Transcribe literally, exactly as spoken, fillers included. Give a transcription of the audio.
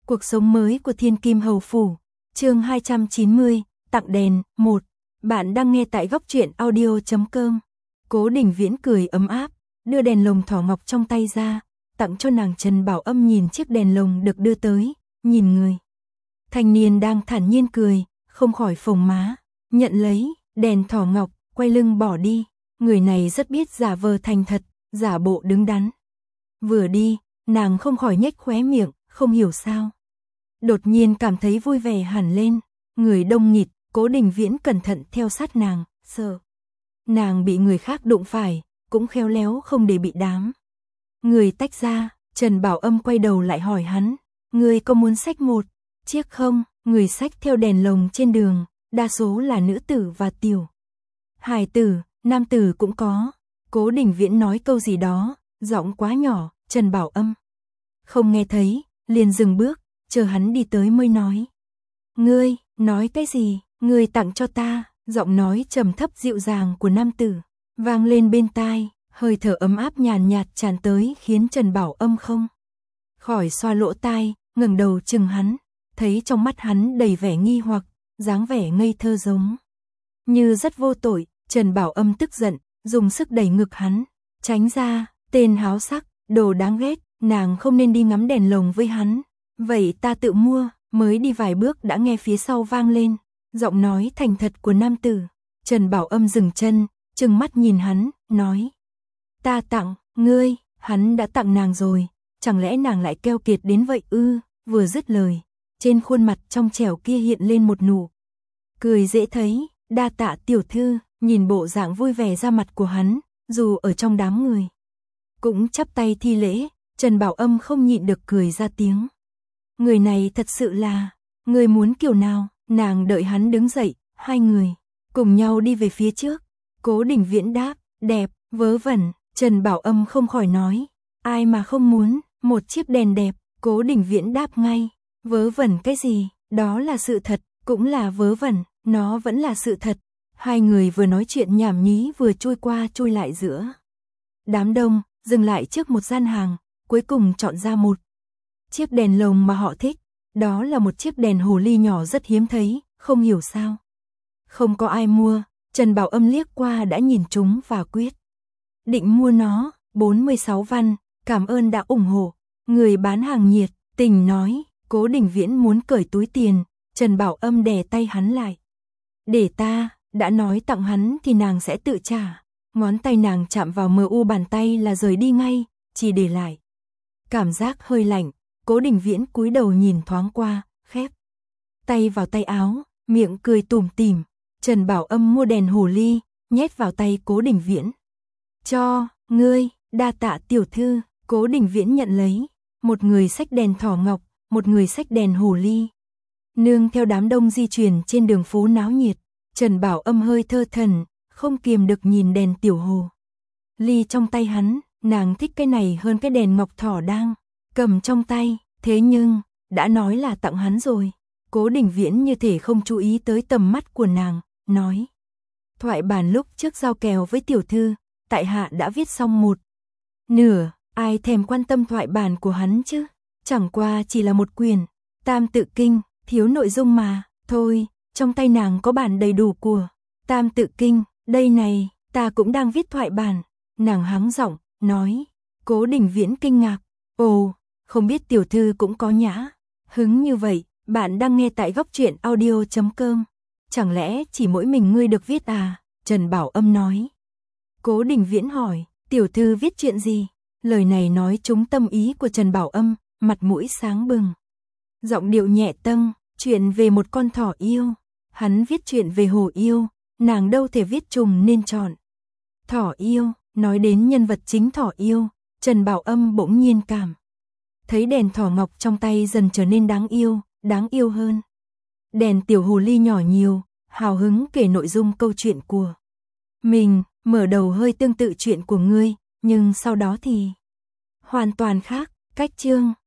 Cuộc sống mới của Thiên Kim Hầu Phủ, chương hai trăm chín mươi, tặng đèn, một. Bạn đang nghe tại góc truyện audio chấm com. Cố Đình Viễn cười ấm áp, đưa đèn lồng thỏ ngọc trong tay ra, tặng cho nàng. Trần Bảo Âm nhìn chiếc đèn lồng được đưa tới, nhìn người thanh niên đang thản nhiên cười, không khỏi phồng má, nhận lấy đèn thỏ ngọc, quay lưng bỏ đi. Người này rất biết giả vờ thành thật, giả bộ đứng đắn. Vừa đi, nàng không khỏi nhếch khóe miệng, không hiểu sao đột nhiên cảm thấy vui vẻ hẳn lên. Người đông nghịt, Cố Đình Viễn cẩn thận theo sát nàng, sợ nàng bị người khác đụng phải, cũng khéo léo không để bị đám người tách ra. Trần Bảo Âm quay đầu lại hỏi hắn, ngươi có muốn xách một chiếc không? Người xách theo đèn lồng trên đường, đa số là nữ tử và tiểu hài tử, nam tử cũng có. Cố Đình Viễn nói câu gì đó, giọng quá nhỏ, Trần Bảo Âm không nghe thấy, liền dừng bước, chờ hắn đi tới mới nói. Ngươi, nói cái gì? Ngươi tặng cho ta. Giọng nói trầm thấp dịu dàng của nam tử vang lên bên tai, hơi thở ấm áp nhàn nhạt tràn tới khiến Trần Bảo Âm không khỏi xoa lỗ tai, ngẩng đầu chừng hắn, thấy trong mắt hắn đầy vẻ nghi hoặc, dáng vẻ ngây thơ giống như rất vô tội. Trần Bảo Âm tức giận, dùng sức đẩy ngực hắn, tránh ra, tên háo sắc, đồ đáng ghét, nàng không nên đi ngắm đèn lồng với hắn, vậy ta tự mua. Mới đi vài bước đã nghe phía sau vang lên giọng nói thành thật của nam tử. Trần Bảo Âm dừng chân, trừng mắt nhìn hắn, nói, ta tặng ngươi? Hắn đã tặng nàng rồi, chẳng lẽ nàng lại keo kiệt đến vậy ư? Vừa dứt lời, trên khuôn mặt trong trẻo kia hiện lên một nụ cười dễ thấy. Đa tạ tiểu thư. Nhìn bộ dạng vui vẻ ra mặt của hắn, dù ở trong đám người cũng chắp tay thi lễ. Trần Bảo Âm không nhịn được cười ra tiếng. Người này thật sự là, người muốn kiểu nào? Nàng đợi hắn đứng dậy, hai người cùng nhau đi về phía trước. Cố Đình Viễn đáp, đẹp, vớ vẩn. Trần Bảo Âm không khỏi nói, ai mà không muốn một chiếc đèn đẹp? Cố Đình Viễn đáp ngay, vớ vẩn cái gì, đó là sự thật, cũng là vớ vẩn, nó vẫn là sự thật. Hai người vừa nói chuyện nhảm nhí vừa chui qua chui lại giữa đám đông, dừng lại trước một gian hàng, cuối cùng chọn ra một chiếc đèn lồng mà họ thích. Đó là một chiếc đèn hồ ly nhỏ rất hiếm thấy, không hiểu sao không có ai mua. Trần Bảo Âm liếc qua đã nhìn chúng và quyết định mua nó. Bốn mươi sáu văn, cảm ơn đã ủng hộ. Người bán hàng nhiệt tình nói. Cố Đình Viễn muốn cởi túi tiền, Trần Bảo Âm đè tay hắn lại. Để ta, đã nói tặng hắn thì nàng sẽ tự trả. Ngón tay nàng chạm vào mờ u bàn tay là rời đi ngay, chỉ để lại cảm giác hơi lạnh. Cố Đình Viễn cúi đầu nhìn thoáng qua, khép tay vào tay áo, miệng cười tủm tỉm. Trần Bảo Âm mua đèn hồ ly, nhét vào tay Cố Đình Viễn. Cho, ngươi, đa tạ tiểu thư. Cố Đình Viễn nhận lấy, một người xách đèn thỏ ngọc, một người xách đèn hồ ly. Nương theo đám đông di chuyển trên đường phố náo nhiệt, Trần Bảo Âm hơi thơ thẩn, không kiềm được nhìn đèn tiểu hồ ly trong tay hắn. Nàng thích cái này hơn cái đèn ngọc thỏ đang cầm trong tay. Thế nhưng, đã nói là tặng hắn rồi. Cố Đình Viễn như thể không chú ý tới tầm mắt của nàng, nói. Thoại bản lúc trước giao kèo với tiểu thư, tại hạ đã viết xong một nửa, ai thèm quan tâm thoại bản của hắn chứ? Chẳng qua chỉ là một quyển Tam Tự Kinh, thiếu nội dung mà. Thôi, trong tay nàng có bản đầy đủ của Tam Tự Kinh, đây này, ta cũng đang viết thoại bản. Nàng hắng giọng, nói. Cố Đình Viễn kinh ngạc, ồ, không biết tiểu thư cũng có nhã hứng như vậy. Bạn đang nghe tại góc truyện audio chấm com. Chẳng lẽ chỉ mỗi mình ngươi được viết à? Trần Bảo Âm nói. Cố Đình Viễn hỏi, tiểu thư viết chuyện gì? Lời này nói trúng tâm ý của Trần Bảo Âm, mặt mũi sáng bừng, giọng điệu nhẹ tâng, chuyện về một con thỏ yêu. Hắn viết chuyện về hồ yêu, nàng đâu thể viết trùng nên chọn thỏ yêu. Nói đến nhân vật chính thỏ yêu, Trần Bảo Âm bỗng nhiên cảm thấy đèn thỏ ngọc trong tay dần trở nên đáng yêu, đáng yêu hơn đèn tiểu hồ ly nhỏ nhiều. Hào hứng kể nội dung câu chuyện của mình, mở đầu hơi tương tự chuyện của ngươi, nhưng sau đó thì hoàn toàn khác. Cách chương